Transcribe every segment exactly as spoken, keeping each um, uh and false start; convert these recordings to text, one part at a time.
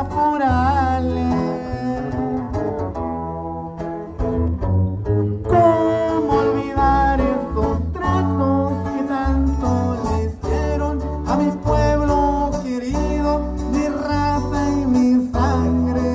caporales. ¿Cómo olvidar esos tratos que tanto le hicieron a mi pueblo querido, mi raza y mi sangre?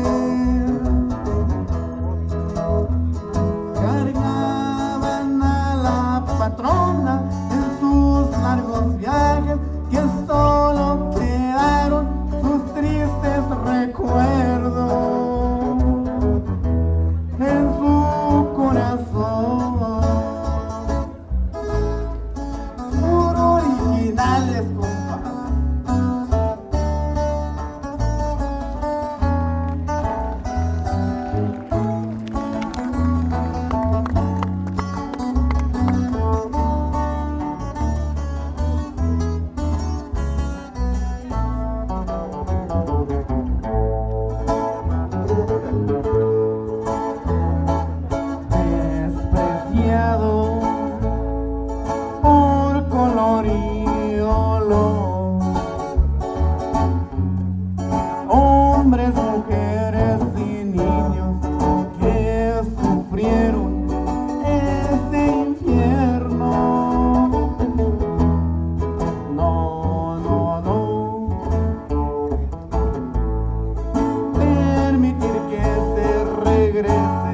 Cargaban a la patrona en sus largos viajes, que solo quedaron sus tristes recuerdos en su corazón. Puro originales, compa. Despreciado por color y olor, hombres, mujeres y niños que sufrieron este infierno. No, no, no permitir que se regrese,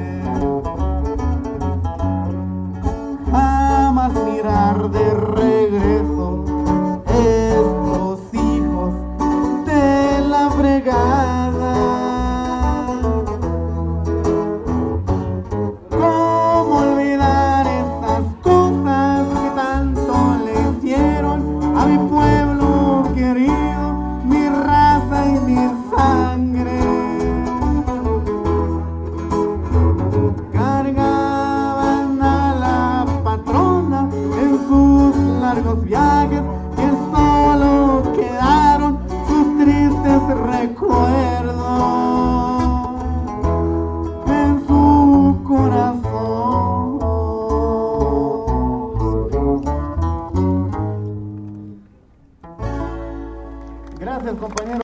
jamás mirar de regreso estos hijos de la fregada. ¿Cómo olvidar esas cosas que tanto le hicieron a mi pueblo querido, mi raza y mi sangre? Cargaban a la patrona en sus largos viajes, que solo quedaron sus tristes recuerdos en su corazón. Gracias, compañeros.